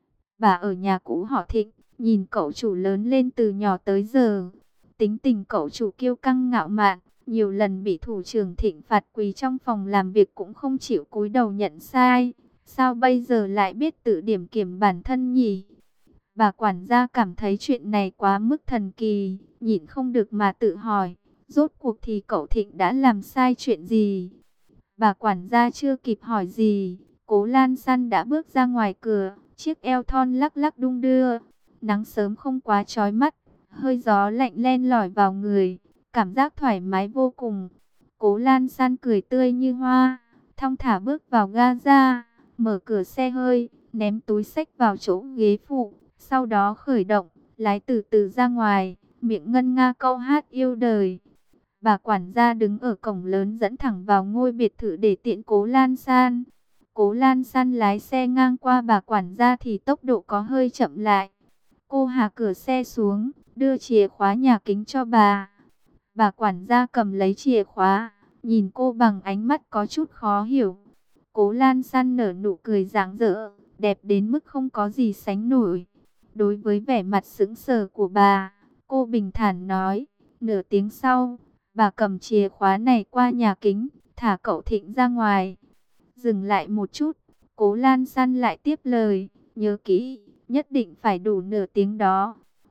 Bà ở nhà cũ họ Thịnh, nhìn cậu chủ lớn lên từ nhỏ tới giờ. Tính tình cậu chủ kiêu căng ngạo mạn, nhiều lần bị thủ trưởng Thịnh phạt quỳ trong phòng làm việc cũng không chịu cúi đầu nhận sai. Sao bây giờ lại biết tự điểm kiểm bản thân nhỉ? Bà quản gia cảm thấy chuyện này quá mức thần kỳ, nhịn không được mà tự hỏi, rốt cuộc thì cậu Thịnh đã làm sai chuyện gì? Bà quản gia chưa kịp hỏi gì, Cố Lan San đã bước ra ngoài cửa, chiếc eo thon lắc lắc đung đưa. Nắng sớm không quá chói mắt, hơi gió lạnh len lỏi vào người, cảm giác thoải mái vô cùng. Cố Lan San cười tươi như hoa, thong thả bước vào ga, mở cửa xe hơi, ném túi xách vào chỗ ghế phụ, sau đó khởi động, lái từ từ ra ngoài, miệng ngân nga câu hát yêu đời. Bà quản gia đứng ở cổng lớn dẫn thẳng vào ngôi biệt thự để tiễn Cố Lan San. Cố Lan San lái xe ngang qua bà quản gia thì tốc độ có hơi chậm lại. Cô hạ cửa xe xuống, đưa chìa khóa nhà kính cho bà. Bà quản gia cầm lấy chìa khóa, nhìn cô bằng ánh mắt có chút khó hiểu. Cố Lan San nở nụ cười rạng rỡ, đẹp đến mức không có gì sánh nổi. Đối với vẻ mặt sững sờ của bà, cô bình thản nói, nửa tiếng sau, bà cầm chìa khóa này qua nhà kính, thả cậu Thịnh ra ngoài. Dừng lại một chút, Cố Lan San lại tiếp lời, nhớ kỹ, nhất định phải đủ nửa tiếng đó.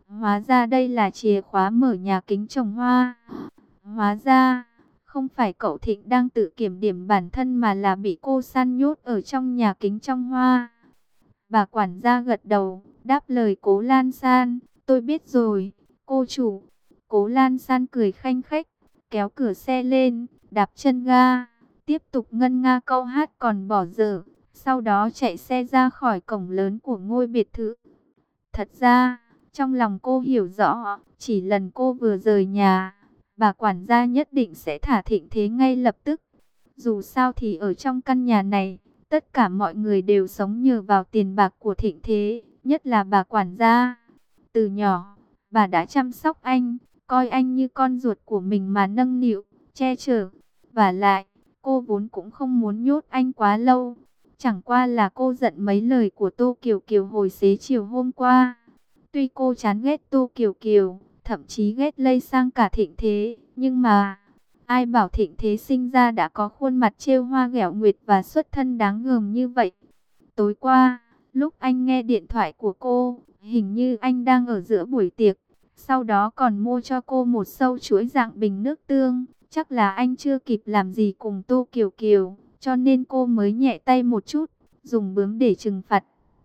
Hóa ra đây là chìa khóa mở nhà kính trồng hoa. Hóa ra, không phải cậu Thịnh đang tự kiểm điểm bản thân mà là bị cô San nhốt ở trong nhà kính trong hoa. Bà quản gia gật đầu, đáp lời Cố Lan San, tôi biết rồi, cô chủ. Cố Lan San cười khanh khách, kéo cửa xe lên, đạp chân ga, tiếp tục ngân nga câu hát còn bỏ dở. Sau đó chạy xe ra khỏi cổng lớn của ngôi biệt thự. Thật ra, trong lòng cô hiểu rõ, chỉ lần cô vừa rời nhà, bà quản gia nhất định sẽ thả Thịnh Thế ngay lập tức. Dù sao thì ở trong căn nhà này, tất cả mọi người đều sống nhờ vào tiền bạc của Thịnh Thế, nhất là bà quản gia. Từ nhỏ, bà đã chăm sóc anh, coi anh như con ruột của mình mà nâng niu, che chở. Và lại, cô vốn cũng không muốn nhốt anh quá lâu. Chẳng qua là cô giận mấy lời của Tô Kiều Kiều hồi xế chiều hôm qua. Tuy cô chán ghét Tô Kiều Kiều, thậm chí ghét lây sang cả Thịnh Thế, nhưng mà ai bảo Thịnh Thế sinh ra đã có khuôn mặt trêu hoa ghẹo nguyệt và xuất thân đáng gờm như vậy. Tối qua, lúc anh nghe điện thoại của cô, hình như anh đang ở giữa buổi tiệc, sau đó còn mua cho cô một sâu chuỗi dạng bình nước tương. Chắc là anh chưa kịp làm gì cùng Tô Kiều Kiều, cho nên cô mới nhẹ tay một chút, dùng bướm để trừng phạt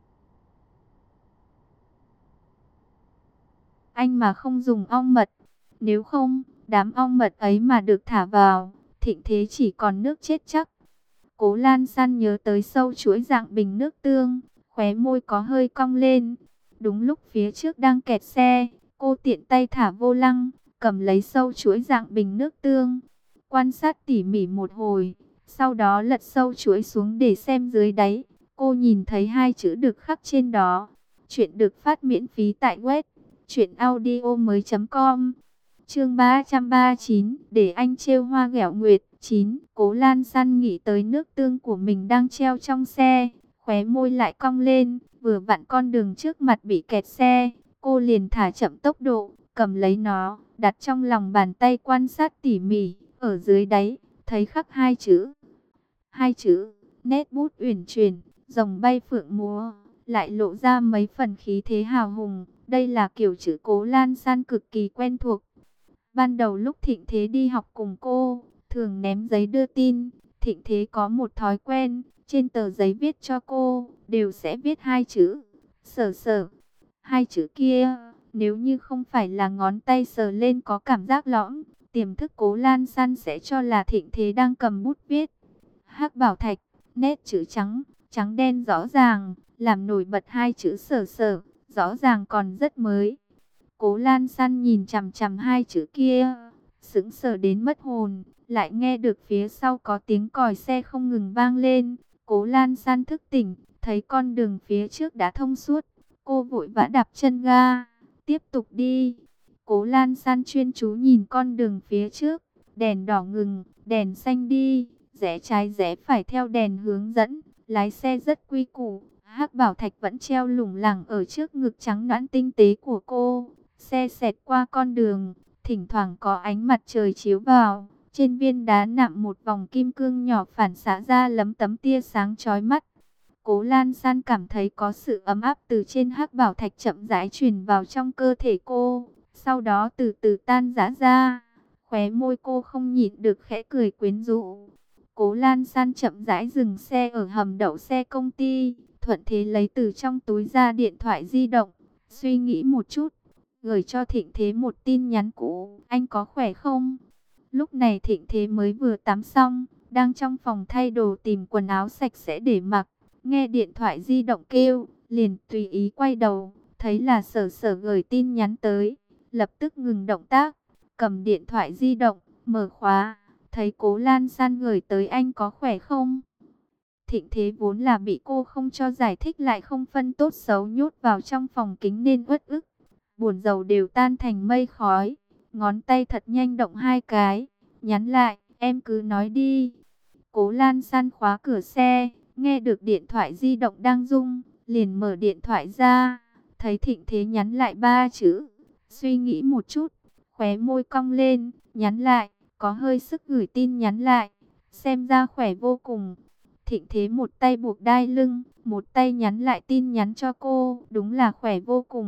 anh mà không dùng ong mật. Nếu không, đám ong mật ấy mà được thả vào, Thịnh Thế chỉ còn nước chết chắc. Cố Lan San nhớ tới sâu chuỗi dạng bình nước tương, khóe môi có hơi cong lên. Đúng lúc phía trước đang kẹt xe, cô tiện tay thả vô lăng, cầm lấy sâu chuỗi dạng bình nước tương, quan sát tỉ mỉ một hồi, sau đó lật sâu chuỗi xuống để xem dưới đáy. Cô nhìn thấy hai chữ được khắc trên đó. Chuyện được phát miễn phí tại web truyện audio mới chấm com. Chương ba trăm ba mươi chín, để anh trêu hoa ghẹo nguyệt. Chín. Cố Lan San nghĩ tới nước tương của mình đang treo trong xe, khóe môi lại cong lên. Vừa vặn con đường trước mặt bị kẹt xe, cô liền thả chậm tốc độ, cầm lấy nó, đặt trong lòng bàn tay quan sát tỉ mỉ. Ở dưới đáy, thấy khắc hai chữ. Hai chữ, nét bút uyển chuyển, rồng bay phượng múa, lại lộ ra mấy phần khí thế hào hùng. Đây là kiểu chữ Cố Lan San cực kỳ quen thuộc. Ban đầu lúc Thịnh Thế đi học cùng cô, thường ném giấy đưa tin. Thịnh Thế có một thói quen, trên tờ giấy viết cho cô, đều sẽ viết hai chữ, Sở Sở. Hai chữ kia, nếu như không phải là ngón tay sờ lên có cảm giác lõm, tiềm thức Cố Lan San sẽ cho là Thịnh Thế đang cầm bút viết. Hắc bảo thạch, nét chữ trắng, trắng đen rõ ràng, làm nổi bật hai chữ Sở Sở, rõ ràng còn rất mới. Cố Lan San nhìn chằm chằm hai chữ kia, sững sờ đến mất hồn, lại nghe được phía sau có tiếng còi xe không ngừng vang lên. Cố Lan San thức tỉnh, thấy con đường phía trước đã thông suốt, cô vội vã đạp chân ga, tiếp tục đi. Cố Lan San chuyên chú nhìn con đường phía trước, đèn đỏ ngừng, đèn xanh đi, rẽ trái rẽ phải theo đèn hướng dẫn, lái xe rất quy củ. Hắc bảo thạch vẫn treo lủng lẳng ở trước ngực trắng nõn tinh tế của cô. Xe xẹt qua con đường, thỉnh thoảng có ánh mặt trời chiếu vào. Trên viên đá nạm một vòng kim cương nhỏ phản xạ ra lấm tấm tia sáng chói mắt. Cố Lan San cảm thấy có sự ấm áp từ trên hắc bảo thạch chậm rãi truyền vào trong cơ thể cô, sau đó từ từ tan rã ra. Khóe môi cô không nhịn được khẽ cười quyến rũ. Cố Lan San chậm rãi dừng xe ở hầm đậu xe công ty, thuận thế lấy từ trong túi ra điện thoại di động, suy nghĩ một chút, gửi cho Thịnh Thế một tin nhắn cũ. Anh có khỏe không? Lúc này Thịnh Thế mới vừa tắm xong, đang trong phòng thay đồ tìm quần áo sạch sẽ để mặc. Nghe điện thoại di động kêu, liền tùy ý quay đầu, thấy là Sở Sở gửi tin nhắn tới, lập tức ngừng động tác, cầm điện thoại di động, mở khóa, thấy Cố Lan San gửi tới anh có khỏe không? Thịnh Thế vốn là bị cô không cho giải thích lại không phân tốt xấu nhốt vào trong phòng kính nên uất ức, buồn rầu đều tan thành mây khói, ngón tay thật nhanh động hai cái, nhắn lại, em cứ nói đi. Cố Lan San khóa cửa xe, nghe được điện thoại di động đang rung, liền mở điện thoại ra, thấy Thịnh Thế nhắn lại ba chữ, suy nghĩ một chút, khóe môi cong lên, nhắn lại, có hơi sức gửi tin nhắn lại, xem ra khỏe vô cùng. Thịnh Thế một tay buộc đai lưng, một tay nhắn lại tin nhắn cho cô, đúng là khỏe vô cùng,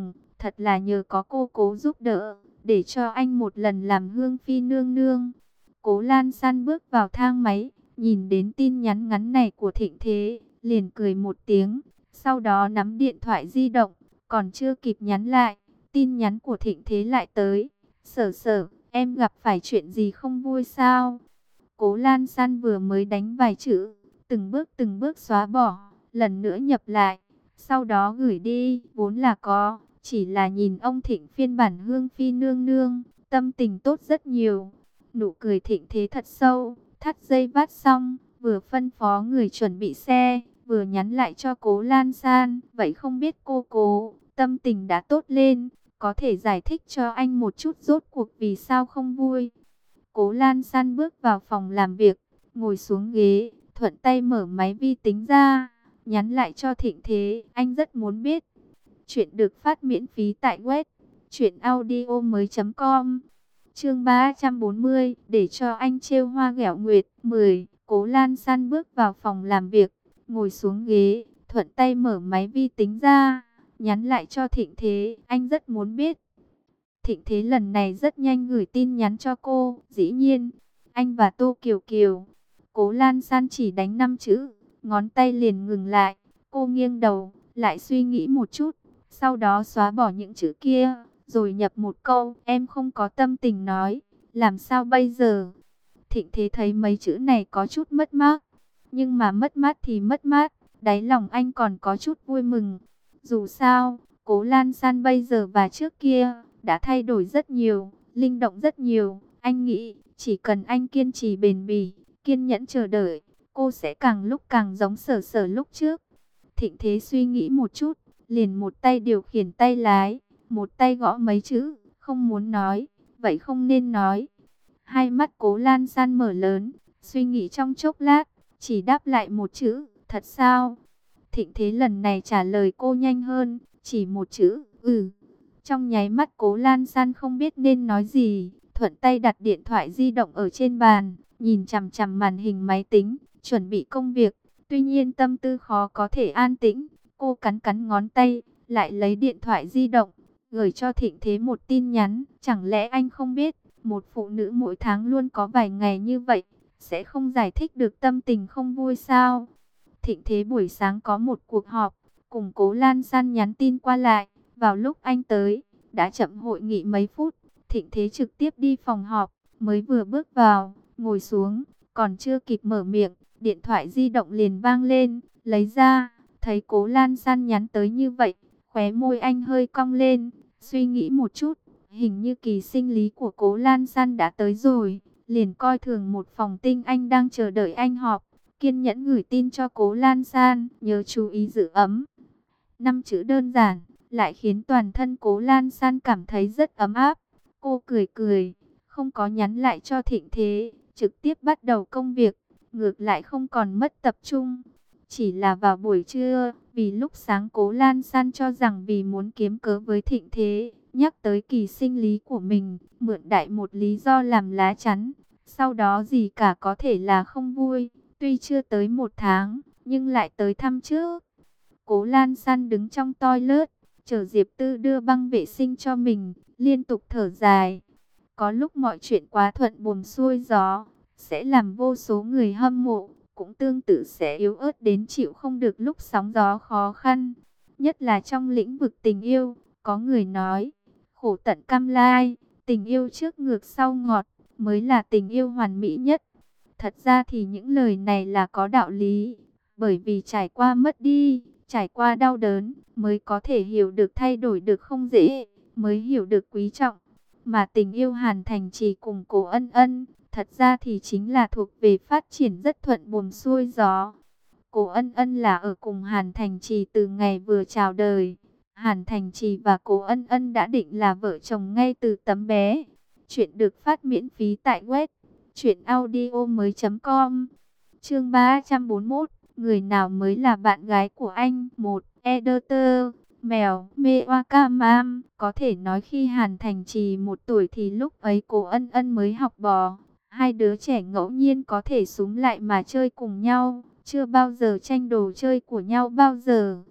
Thật là nhờ có cô Cố giúp đỡ, để cho anh một lần làm Hương Phi nương nương. Cố Lan San bước vào thang máy, nhìn đến tin nhắn ngắn này của Thịnh Thế, liền cười một tiếng, sau đó nắm điện thoại di động, còn chưa kịp nhắn lại, tin nhắn của Thịnh Thế lại tới. Sở sở, em gặp phải chuyện gì không vui sao? Cố Lan San vừa mới đánh vài chữ, từng bước từng bước xóa bỏ, lần nữa nhập lại, sau đó gửi đi, vốn là có, chỉ là nhìn ông Thịnh phiên bản Hương Phi nương nương, tâm tình tốt rất nhiều. Nụ cười Thịnh Thế thật sâu, thắt dây vát xong, vừa phân phó người chuẩn bị xe, vừa nhắn lại cho Cố Lan San, vậy không biết cô Cố, tâm tình đã tốt lên, có thể giải thích cho anh một chút rốt cuộc vì sao không vui. Cố Lan San bước vào phòng làm việc, ngồi xuống ghế, thuận tay mở máy vi tính ra, nhắn lại cho Thịnh Thế, anh rất muốn biết. Chuyện được phát miễn phí tại web truyện audio mới chấm com. Chương ba trăm bốn mươi, để cho anh trêu hoa ghẹo nguyệt. mười. Cố Lan San bước vào phòng làm việc, ngồi xuống ghế, thuận tay mở máy vi tính ra, nhắn lại cho Thịnh Thế, anh rất muốn biết. Thịnh Thế lần này rất nhanh gửi tin nhắn cho cô, dĩ nhiên, anh và Tô Kiều Kiều. Cố Lan San chỉ đánh năm chữ, ngón tay liền ngừng lại, cô nghiêng đầu, lại suy nghĩ một chút, sau đó xóa bỏ những chữ kia, rồi nhập một câu, em không có tâm tình nói, làm sao bây giờ? Thịnh Thế thấy mấy chữ này có chút mất mát, nhưng mà mất mát thì mất mát, đáy lòng anh còn có chút vui mừng. Dù sao, Cố Lan San bây giờ và trước kia đã thay đổi rất nhiều, linh động rất nhiều. Anh nghĩ chỉ cần anh kiên trì bền bỉ, kiên nhẫn chờ đợi, cô sẽ càng lúc càng giống Sở Sở lúc trước. Thịnh Thế suy nghĩ một chút, liền một tay điều khiển tay lái, một tay gõ mấy chữ, không muốn nói, vậy không nên nói. Hai mắt Cố Lan San mở lớn, suy nghĩ trong chốc lát, chỉ đáp lại một chữ, thật sao? Thịnh Thế lần này trả lời cô nhanh hơn, chỉ một chữ, ừ. Trong nháy mắt Cố Lan San không biết nên nói gì, thuận tay đặt điện thoại di động ở trên bàn, nhìn chằm chằm màn hình máy tính, chuẩn bị công việc. Tuy nhiên tâm tư khó có thể an tĩnh, cô cắn cắn ngón tay, lại lấy điện thoại di động, gửi cho Thịnh Thế một tin nhắn. Chẳng lẽ anh không biết, một phụ nữ mỗi tháng luôn có vài ngày như vậy, sẽ không giải thích được tâm tình không vui sao? Thịnh Thế buổi sáng có một cuộc họp, cùng Cố Lan San nhắn tin qua lại. Vào lúc anh tới, đã chậm hội nghị mấy phút, Thịnh Thế trực tiếp đi phòng họp, mới vừa bước vào, ngồi xuống, còn chưa kịp mở miệng, điện thoại di động liền vang lên, lấy ra, thấy Cố Lan San nhắn tới như vậy, khóe môi anh hơi cong lên, suy nghĩ một chút, hình như kỳ sinh lý của Cố Lan San đã tới rồi, liền coi thường một phòng tinh anh đang chờ đợi anh họp, kiên nhẫn gửi tin cho Cố Lan San, nhớ chú ý giữ ấm. Năm chữ đơn giản, lại khiến toàn thân Cố Lan San cảm thấy rất ấm áp. Cô cười cười, không có nhắn lại cho Thịnh Thế, trực tiếp bắt đầu công việc, ngược lại không còn mất tập trung. Chỉ là vào buổi trưa, vì lúc sáng Cố Lan San cho rằng vì muốn kiếm cớ với Thịnh Thế, nhắc tới kỳ sinh lý của mình, mượn đại một lý do làm lá chắn. Sau đó gì cả có thể là không vui, tuy chưa tới một tháng, nhưng lại tới thăm trước. Cố Lan San đứng trong toilet, chờ Diệp Tư đưa băng vệ sinh cho mình, liên tục thở dài. Có lúc mọi chuyện quá thuận buồm xuôi gió, sẽ làm vô số người hâm mộ, cũng tương tự sẽ yếu ớt đến chịu không được lúc sóng gió khó khăn. Nhất là trong lĩnh vực tình yêu, có người nói, khổ tận cam lai, tình yêu trước ngược sau ngọt, mới là tình yêu hoàn mỹ nhất. Thật ra thì những lời này là có đạo lý, bởi vì trải qua mất đi, trải qua đau đớn, mới có thể hiểu được thay đổi được không dễ, mới hiểu được quý trọng. Mà tình yêu Hàn Thành Trì cùng Cố Ân Ân, thật ra thì chính là thuộc về phát triển rất thuận buồm xuôi gió. Cố Ân Ân là ở cùng Hàn Thành Trì từ ngày vừa chào đời. Hàn Thành Trì và Cố Ân Ân đã định là vợ chồng ngay từ tấm bé. Chuyện được phát miễn phí tại web truyện audio mới chấm com. Chương ba trăm bốn mươi mốt, người nào mới là bạn gái của anh? Một, Editor, mèo, Mewakam. Có thể nói khi Hàn Thành Trì một tuổi thì lúc ấy Cố Ân Ân mới học bò. Hai đứa trẻ ngẫu nhiên có thể súm lại mà chơi cùng nhau, chưa bao giờ tranh đồ chơi của nhau bao giờ.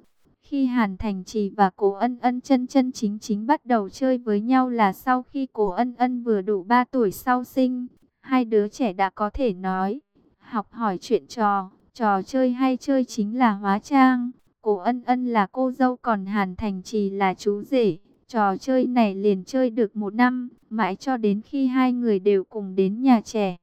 Khi Hàn Thành Trì và Cố Ân Ân chân chân chính chính bắt đầu chơi với nhau là sau khi Cố Ân Ân vừa đủ ba tuổi sau sinh. Hai đứa trẻ đã có thể nói, học hỏi chuyện trò, trò chơi hay chơi chính là hóa trang. Cố Ân Ân là cô dâu còn Hàn Thành Trì là chú rể. Trò chơi này liền chơi được một năm, mãi cho đến khi hai người đều cùng đến nhà trẻ.